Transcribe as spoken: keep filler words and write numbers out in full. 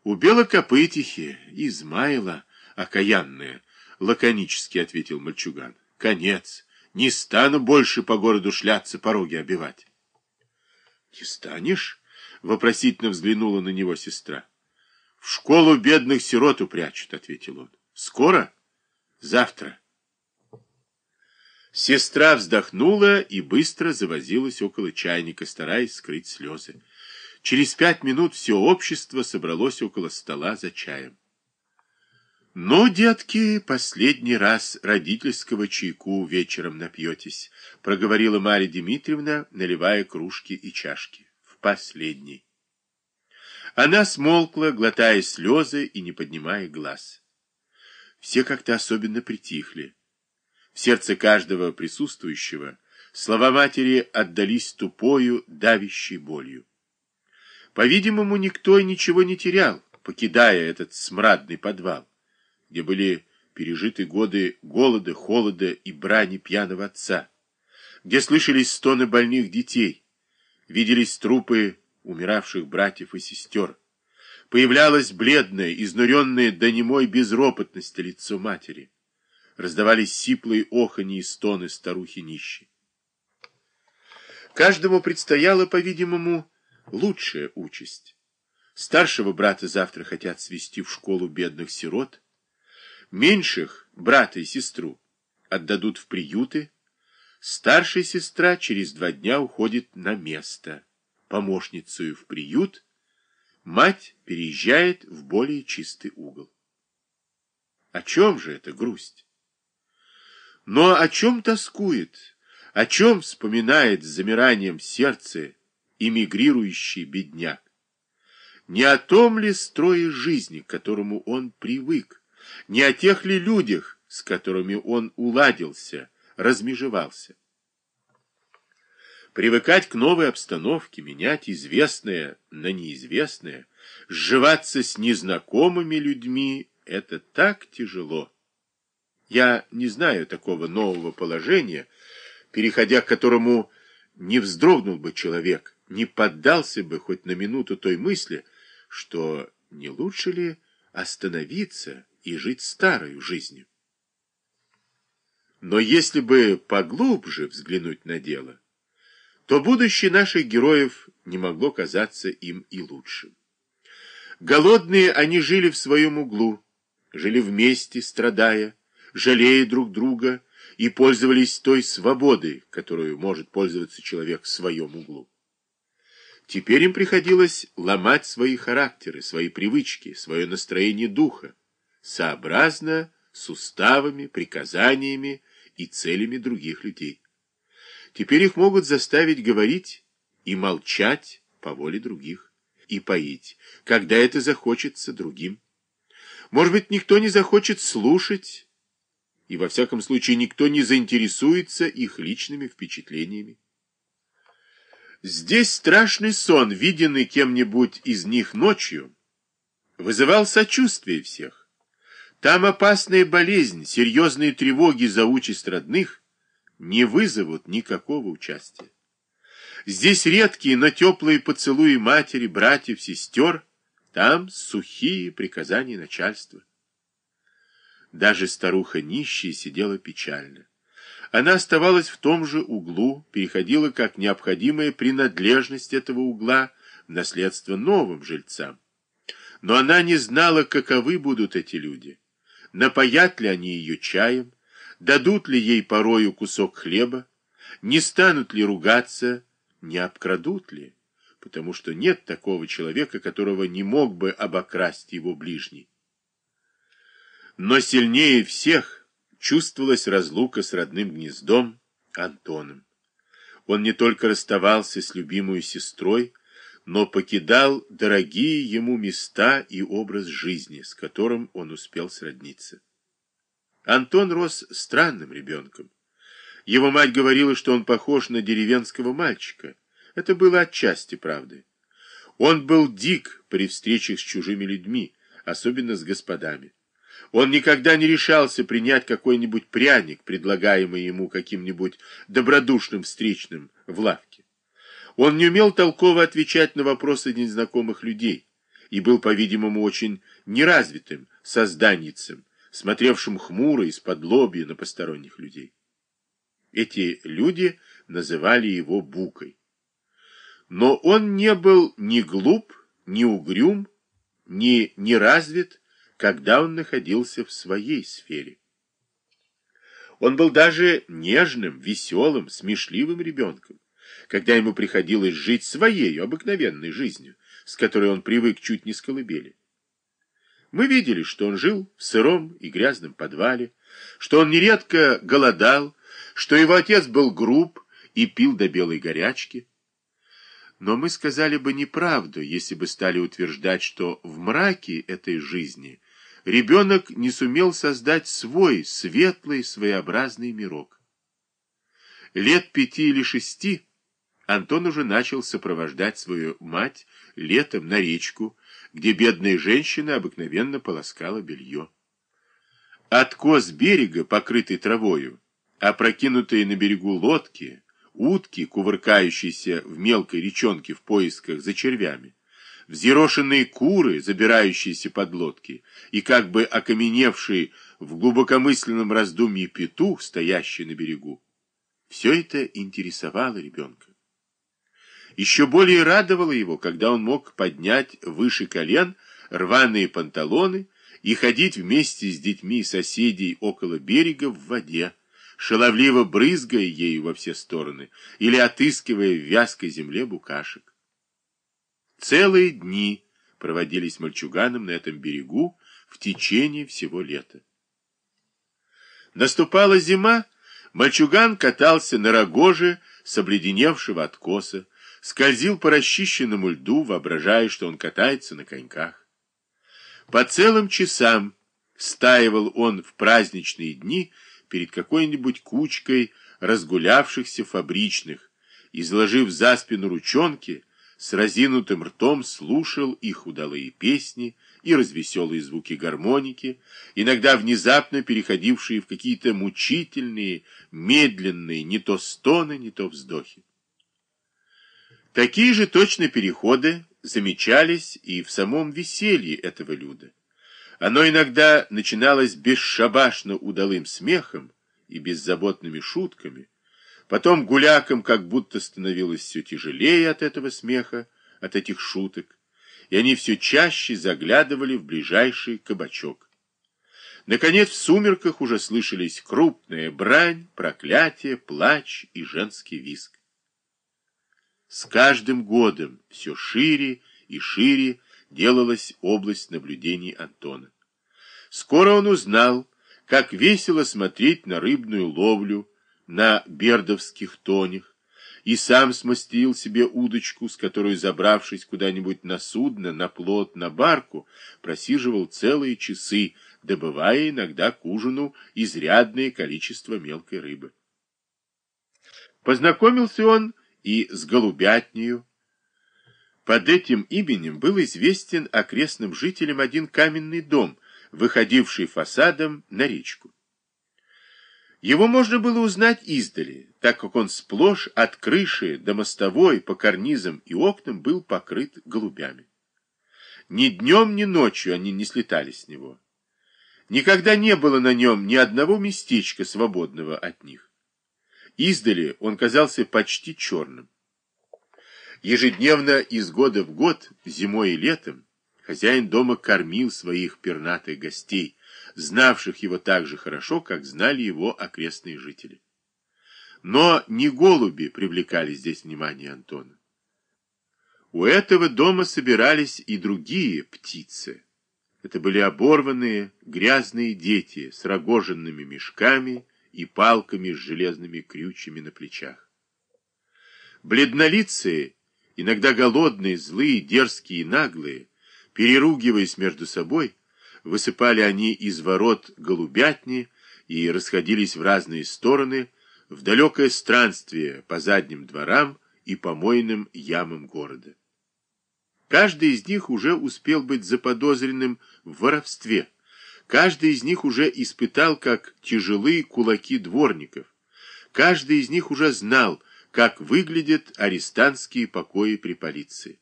У Белокопытихи, Измайла, окаянная, лаконически ответил мальчуган. Конец. Не стану больше по городу шляться, пороги обивать. Не станешь? Вопросительно взглянула на него сестра. В школу бедных сирот упрячут, ответил он. Скоро? Завтра. Сестра вздохнула и быстро завозилась около чайника, стараясь скрыть слезы. Через пять минут все общество собралось около стола за чаем. «Ну, детки, последний раз родительского чайку вечером напьетесь», — проговорила Марья Дмитриевна, наливая кружки и чашки. «В последний». Она смолкла, глотая слезы и не поднимая глаз. Все как-то особенно притихли. В сердце каждого присутствующего слова матери отдались тупою, давящей болью. По-видимому, никто и ничего не терял, покидая этот смрадный подвал, где были пережиты годы голода, холода и брани пьяного отца, где слышались стоны больных детей, виделись трупы умиравших братьев и сестер, появлялось бледное, изнуренное до немой безропотности лицо матери, раздавались сиплые оханьи и стоны старухи нищей. Каждому предстояла, по-видимому, лучшая участь. Старшего брата завтра хотят свезти в школу бедных сирот, меньших, брата и сестру, отдадут в приюты, старшая сестра через два дня уходит на место, помощницею в приют, мать переезжает в более чистый угол. О чем же эта грусть? Но о чем тоскует, о чем вспоминает с замиранием сердца эмигрирующий бедняк? Не о том ли строе жизни, к которому он привык, не о тех ли людях, с которыми он уладился, размежевался? Привыкать к новой обстановке, менять известное на неизвестное, сживаться с незнакомыми людьми — это так тяжело. Я не знаю такого нового положения, переходя к которому не вздрогнул бы человек, не поддался бы хоть на минуту той мысли, что не лучше ли остановиться и жить старою жизнью. Но если бы поглубже взглянуть на дело, то будущее наших героев не могло казаться им и лучшим. Голодные они жили в своем углу, жили вместе, страдая, жалея друг друга, и пользовались той свободой, которую может пользоваться человек в своем углу. Теперь им приходилось ломать свои характеры, свои привычки, свое настроение духа, сообразно с уставами, приказаниями и целями других людей. Теперь их могут заставить говорить и молчать по воле других, и поить, когда это захочется другим. Может быть, никто не захочет слушать, и во всяком случае никто не заинтересуется их личными впечатлениями. Здесь страшный сон, виденный кем-нибудь из них ночью, вызывал сочувствие всех. Там опасная болезнь, серьезные тревоги за участь родных не вызовут никакого участия. Здесь редкие, но теплые поцелуи матери, братьев, сестер, там сухие приказания начальства. Даже старуха нищая сидела печально. Она оставалась в том же углу, переходила как необходимая принадлежность этого угла в наследство новым жильцам. Но она не знала, каковы будут эти люди. Напоят ли они ее чаем, дадут ли ей порою кусок хлеба, не станут ли ругаться, не обкрадут ли, потому что нет такого человека, которого не мог бы обокрасть его ближний. Но сильнее всех чувствовалась разлука с родным гнездом Антоном. Он не только расставался с любимой сестрой, но покидал дорогие ему места и образ жизни, с которым он успел сродниться. Антон рос странным ребенком. Его мать говорила, что он похож на деревенского мальчика. Это было отчасти правдой. Он был дик при встречах с чужими людьми, особенно с господами. Он никогда не решался принять какой-нибудь пряник, предлагаемый ему каким-нибудь добродушным встречным в лавке. Он не умел толково отвечать на вопросы незнакомых людей и был, по-видимому, очень неразвитым созданницем, смотревшим хмуро из-под лобья на посторонних людей. Эти люди называли его Букой. Но он не был ни глуп, ни угрюм, ни неразвит, когда он находился в своей сфере. Он был даже нежным, веселым, смешливым ребенком, когда ему приходилось жить своей обыкновенной жизнью, с которой он привык чуть не с колыбели. Мы видели, что он жил в сыром и грязном подвале, что он нередко голодал, что его отец был груб и пил до белой горячки. Но мы сказали бы неправду, если бы стали утверждать, что в мраке этой жизни ребенок не сумел создать свой светлый, своеобразный мирок. Лет пяти или шести Антон уже начал сопровождать свою мать летом на речку, где бедная женщина обыкновенно полоскала белье. Откос берега, покрытый травою, опрокинутые на берегу лодки, утки, кувыркающиеся в мелкой речонке в поисках за червями, взъерошенные куры, забирающиеся под лодки, и как бы окаменевший в глубокомысленном раздумье петух, стоящий на берегу. Все это интересовало ребенка. Еще более радовало его, когда он мог поднять выше колен рваные панталоны и ходить вместе с детьми соседей около берега в воде, шаловливо брызгая ею во все стороны или отыскивая в вязкой земле букашек. Целые дни проводились мальчуганом на этом берегу в течение всего лета. Наступала зима, мальчуган катался на рогоже с обледеневшего откоса, скользил по расчищенному льду, воображая, что он катается на коньках. По целым часам стаивал он в праздничные дни перед какой-нибудь кучкой разгулявшихся фабричных, изложив за спину ручонки, с разинутым ртом слушал их удалые песни и развеселые звуки гармоники, иногда внезапно переходившие в какие-то мучительные, медленные, не то стоны, не то вздохи. Такие же точно переходы замечались и в самом веселье этого люда. Оно иногда начиналось бесшабашно удалым смехом и беззаботными шутками, потом гулякам как будто становилось все тяжелее от этого смеха, от этих шуток, и они все чаще заглядывали в ближайший кабачок. Наконец в сумерках уже слышались крупная брань, проклятие, плач и женский визг. С каждым годом все шире и шире делалась область наблюдений Антона. Скоро он узнал, как весело смотреть на рыбную ловлю на бердовских тонях, и сам смастерил себе удочку, с которой, забравшись куда-нибудь на судно, на плот, на барку, просиживал целые часы, добывая иногда к ужину изрядное количество мелкой рыбы. Познакомился он и с голубятнею. Под этим именем был известен окрестным жителям один каменный дом, выходивший фасадом на речку. Его можно было узнать издали, так как он сплошь от крыши до мостовой по карнизам и окнам был покрыт голубями. Ни днем, ни ночью они не слетали с него. Никогда не было на нем ни одного местечка, свободного от них. Издали он казался почти черным. Ежедневно из года в год, зимой и летом, хозяин дома кормил своих пернатых гостей, знавших его так же хорошо, как знали его окрестные жители. Но не голуби привлекали здесь внимание Антона. У этого дома собирались и другие птицы. Это были оборванные, грязные дети с рогоженными мешками и палками с железными крючьями на плечах. Бледнолицые, иногда голодные, злые, дерзкие и наглые, переругиваясь между собой, высыпали они из ворот голубятни и расходились в разные стороны в далекое странствие по задним дворам и помойным ямам города. Каждый из них уже успел быть заподозренным в воровстве. Каждый из них уже испытал, как тяжелые кулаки дворников. Каждый из них уже знал, как выглядят арестантские покои при полиции.